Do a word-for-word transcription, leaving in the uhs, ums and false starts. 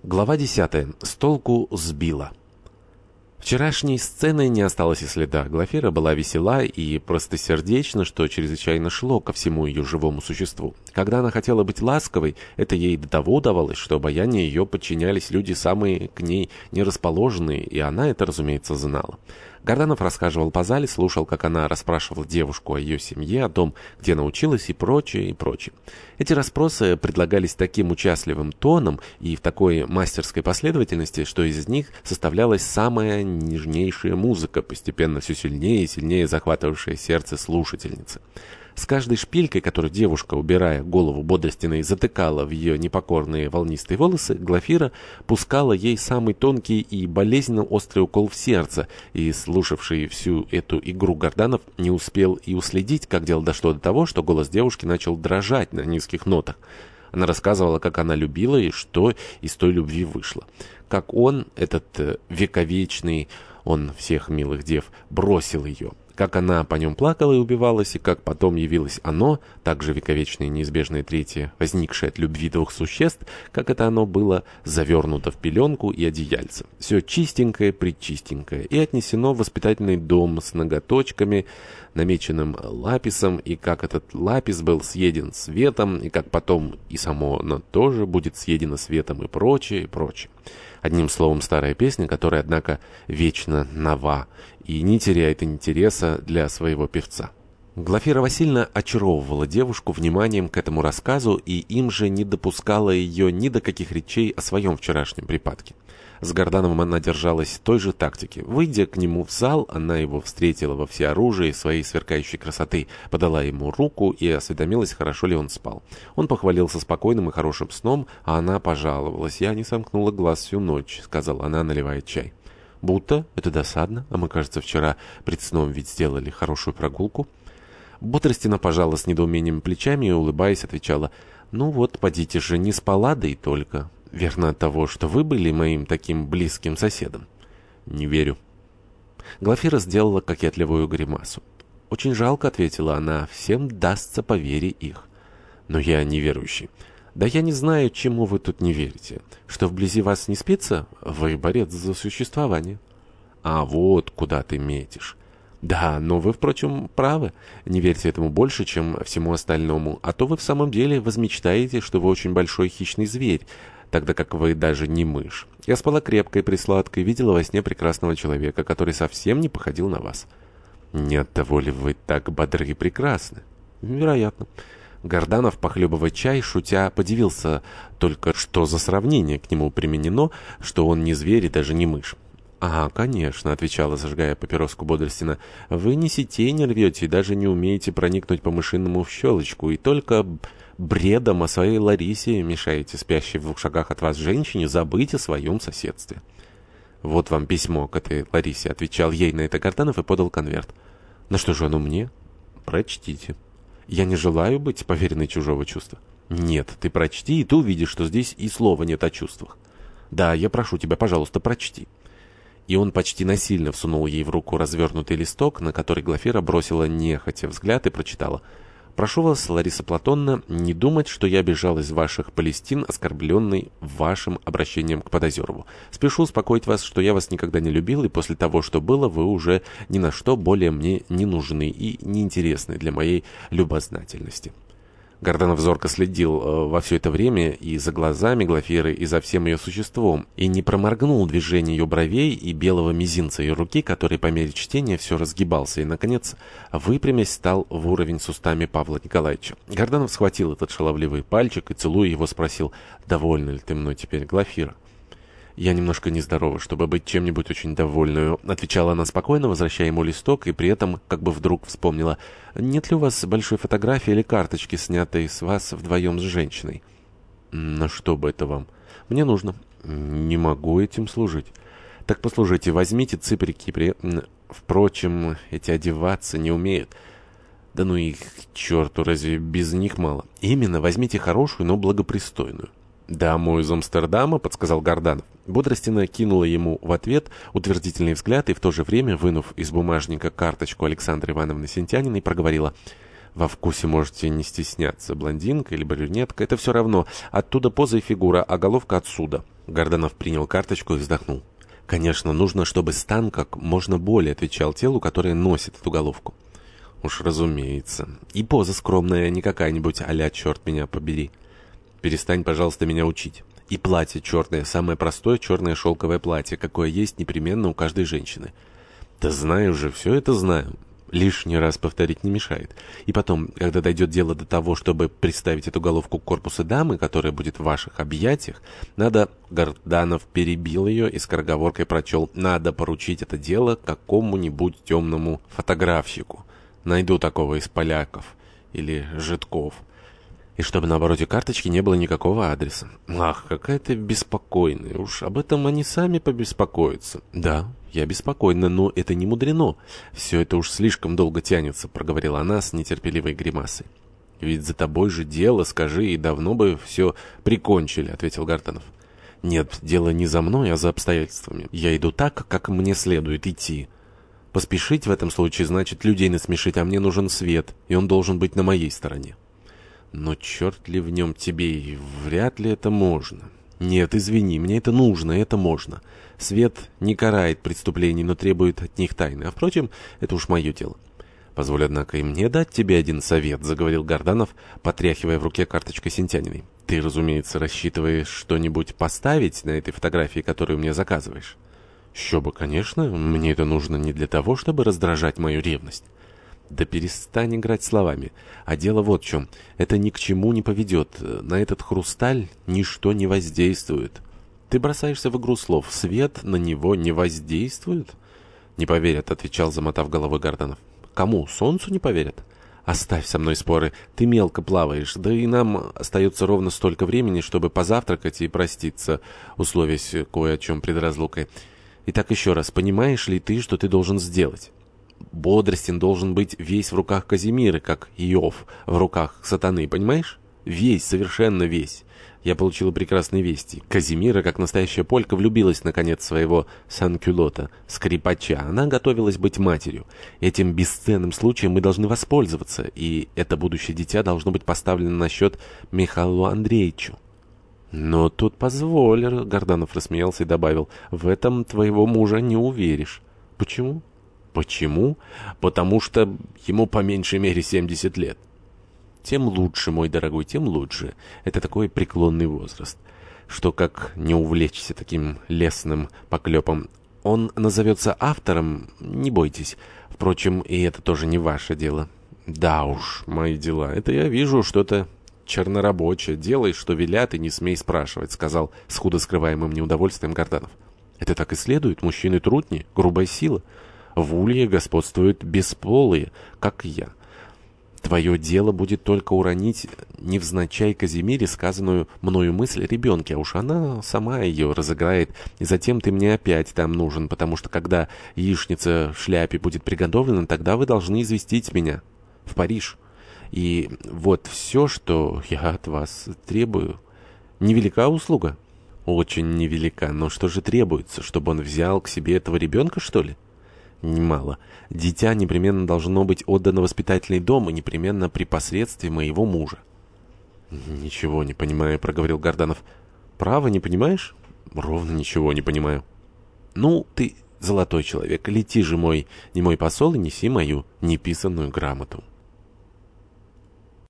Глава десятая. С толку сбила. Вчерашней сцены не осталось и следа. Глафира была весела и простосердечна, что чрезвычайно шло ко всему ее живому существу. Когда она хотела быть ласковой, это ей до того удавалось, что обаянию ее подчинялись люди самые к ней нерасположенные, и она это, разумеется, знала. Горданов расхаживал по зале, слушал, как она расспрашивала девушку о ее семье, о том, где она училась и прочее, и прочее. Эти расспросы предлагались таким участливым тоном и в такой мастерской последовательности, что из них составлялась самая нежнейшая музыка, постепенно все сильнее и сильнее захватывавшая сердце слушательницы. С каждой шпилькой, которую девушка, убирая голову Бодростиной, затыкала в ее непокорные волнистые волосы, Глафира пускала ей самый тонкий и болезненно острый укол в сердце, и слушавший всю эту игру Горданов не успел и уследить, как дело дошло до того, что голос девушки начал дрожать на низких нотах. Она рассказывала, как она любила и что из той любви вышло. Как он, этот э, вековечный, он всех милых дев, бросил ее. Как она по нем плакала и убивалась, и как потом явилось оно, также вековечное и неизбежное третье, возникшее от любви двух существ, как это оно было завернуто в пеленку и одеяльце. Все чистенькое-пречистенькое, и отнесено в воспитательный дом с ноготочками, намеченным лаписом, и как этот лапис был съеден светом, и как потом и само оно тоже будет съедено светом, и прочее, и прочее. Одним словом, старая песня, которая, однако, вечно нова и не теряет интереса для своего певца. Глафира Васильевна очаровывала девушку вниманием к этому рассказу и им же не допускала ее ни до каких речей о своем вчерашнем припадке. С Гордановым она держалась той же тактики. Выйдя к нему в зал, она его встретила во всеоружии своей сверкающей красоты, подала ему руку и осведомилась, хорошо ли он спал. Он похвалился спокойным и хорошим сном, а она пожаловалась. «Я не сомкнула глаз всю ночь», — сказала она, наливая чай. «Будто? Это досадно. А мы, кажется, вчера пред сном ведь сделали хорошую прогулку». Бодростина пожала с недоумением плечами и, улыбаясь, отвечала: «Ну вот, подите же, не спала, да и только. Верно от того, что вы были моим таким близким соседом». «Не верю». Глафира сделала кокетливую гримасу. «Очень жалко», — ответила она, — «всем дастся по вере их». «Но я неверующий». «Да я не знаю, чему вы тут не верите. Что вблизи вас не спится? Вы борец за существование». «А вот куда ты метишь». «Да, но вы, впрочем, правы. Не верьте этому больше, чем всему остальному. А то вы в самом деле возмечтаете, что вы очень большой хищный зверь, тогда как вы даже не мышь. Я спала крепко и присладко и видела во сне прекрасного человека, который совсем не походил на вас». «Не от того ли вы так бодры и прекрасны?» «Вероятно». Горданов, похлебывая чай, шутя, подивился только, что за сравнение к нему применено, что он не зверь и даже не мышь. «Ага, конечно», — отвечала, зажигая папироску Бодростина, — «вы ни сетей не рвете и даже не умеете проникнуть по-мышиному в щелочку, и только бредом о своей Ларисе мешаете спящей в двух шагах от вас женщине забыть о своем соседстве». «Вот вам письмо к этой Ларисе», — отвечал ей на это Горданов и подал конверт. «На что же оно мне?» «Прочтите». «Я не желаю быть поверенной чужого чувства». «Нет, ты прочти, и ты увидишь, что здесь и слова нет о чувствах». «Да, я прошу тебя, пожалуйста, прочти». И он почти насильно всунул ей в руку развернутый листок, на который Глафира бросила нехотя взгляд и прочитала: «Прошу вас, Лариса Платонна, не думать, что я бежал из ваших Палестин, оскорбленный вашим обращением к Подозерову. Спешу успокоить вас, что я вас никогда не любил, и после того, что было, вы уже ни на что более мне не нужны и неинтересны для моей любознательности». Горданов зорко следил э, во все это время и за глазами Глафиры, и за всем ее существом, и не проморгнул движение ее бровей и белого мизинца ее руки, который по мере чтения все разгибался и, наконец, выпрямясь, стал в уровень с устами Павла Николаевича. Горданов схватил этот шаловливый пальчик и, целуя его, спросил: «Довольна ли ты мной теперь, Глафира?» «Я немножко нездорова, чтобы быть чем-нибудь очень довольную», — отвечала она спокойно, возвращая ему листок, и при этом как бы вдруг вспомнила: «Нет ли у вас большой фотографии или карточки, снятой с вас вдвоем с женщиной?» «На что бы это вам?» «Мне нужно». «Не могу этим служить». «Так послужите, возьмите цыприки, при... Впрочем, эти одеваться не умеют». «Да ну их к черту, разве без них мало?» «Именно, возьмите хорошую, но благопристойную». «Даму из Амстердама», — подсказал Горданов. Бодростина кинула ему в ответ утвердительный взгляд и в то же время, вынув из бумажника карточку Александры Ивановны Сентяниной, проговорила: Во вкусе можете не стесняться. Блондинка или брюнетка — это все равно. Оттуда поза и фигура, а головка отсюда». Горданов принял карточку и вздохнул. «Конечно, нужно, чтобы стан как можно более отвечал телу, которое носит эту головку». «Уж разумеется. И поза скромная, не какая-нибудь а-ля черт меня побери. Перестань, пожалуйста, меня учить. И платье черное, самое простое черное шелковое платье, какое есть непременно у каждой женщины». «Да знаю же, все это знаю. Лишний раз повторить не мешает. И потом, когда дойдет дело до того, чтобы приставить эту головку к корпусу дамы, которая будет в ваших объятиях, надо...» Горданов перебил ее и скороговоркой прочел: «Надо поручить это дело какому-нибудь темному фотографщику. Найду такого из поляков или жидков. И чтобы на обороте карточки не было никакого адреса». «Ах, какая ты беспокойная. Уж об этом они сами побеспокоятся». «Да, я беспокойна, но это не мудрено. Все это уж слишком долго тянется», — проговорила она с нетерпеливой гримасой. «Ведь за тобой же дело, скажи, и давно бы все прикончили», — ответил Горданов. «Нет, дело не за мной, а за обстоятельствами. Я иду так, как мне следует идти. Поспешить в этом случае значит людей насмешить, а мне нужен свет, и он должен быть на моей стороне». «Но черт ли в нем тебе, и вряд ли это можно». «Нет, извини, мне это нужно, это можно. Свет не карает преступлений, но требует от них тайны. А, впрочем, это уж мое дело». «Позволь, однако, и мне дать тебе один совет», — заговорил Горданов, потряхивая в руке карточкой Сентяниной. «Ты, разумеется, рассчитываешь что-нибудь поставить на этой фотографии, которую мне заказываешь?» «Еще бы, конечно. Мне это нужно не для того, чтобы раздражать мою ревность». «Да перестань играть словами. А дело вот в чем. Это ни к чему не поведет. На этот хрусталь ничто не воздействует». «Ты бросаешься в игру слов. Свет на него не воздействует?» «Не поверят», — отвечал, замотав головой Горданов. «Кому? Солнцу не поверят?» «Оставь со мной споры. Ты мелко плаваешь. Да и нам остается ровно столько времени, чтобы позавтракать и проститься, условясь кое о чем пред разлукой. Итак, еще раз. Понимаешь ли ты, что ты должен сделать?» «Бодростин должен быть весь в руках Казимиры, как Иов в руках сатаны, понимаешь? Весь, совершенно весь. Я получила прекрасные вести. Казимира, как настоящая полька, влюбилась, наконец, в своего санкюлота, скрипача. Она готовилась быть матерью. Этим бесценным случаем мы должны воспользоваться, и это будущее дитя должно быть поставлено на счет Михаилу Андреевичу». «Но тут позволь», — Горданов рассмеялся и добавил, — «в этом твоего мужа не уверишь». «Почему?» «Почему? Потому что ему по меньшей мере семьдесят лет». «Тем лучше, мой дорогой, тем лучше. Это такой преклонный возраст, что как не увлечься таким лесным поклепом. Он назовется автором, не бойтесь. Впрочем, и это тоже не ваше дело». «Да уж, мои дела. Это я вижу что-то чернорабочее. Делай, что велят, и не смей спрашивать», — сказал с худо скрываемым неудовольствием Горданов. «Это так и следует. Мужчины трудни, грубая сила. В улье господствуют бесполые, как я. Твое дело будет только уронить невзначай Казимире сказанную мною мысль ребенке, а уж она сама ее разыграет, и затем ты мне опять там нужен, потому что когда яичница в шляпе будет приготовлена, тогда вы должны известить меня в Париж. И вот все, что я от вас требую. Невелика услуга?» «Очень невелика, но что же требуется, чтобы он взял к себе этого ребенка, что ли?» «Немало. Дитя непременно должно быть отдано в воспитательный дом, и непременно при посредстве моего мужа». «Ничего не понимаю», — проговорил Горданов. «Право, не понимаешь?» «Ровно ничего не понимаю». «Ну, ты золотой человек. Лети же, мой немой посол, и неси мою неписанную грамоту».